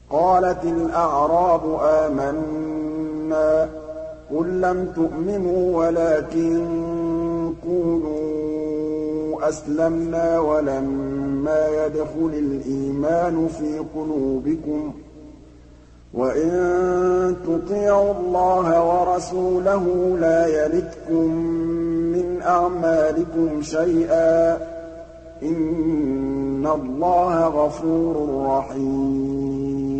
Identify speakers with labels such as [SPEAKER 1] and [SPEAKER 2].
[SPEAKER 1] قَالَتِ الْأَعْرَابُ آمَنَّا ۖ قُل لَّمْ تُؤْمِنُوا وَلَٰكِن قُولُوا أَسْلَمْنَا وَلَمَّا يَدْخُلِ الْإِيمَانُ فِي قُلُوبِكُمْ ۖ وَإِن تُطِيعُوا اللَّهَ وَرَسُولَهُ لَا يَلِتْكُم مِّنْ أَعْمَالِكُمْ شَيْئًا ۚ إِنَّ اللَّهَ غَفُورٌ رَّحِيمٌ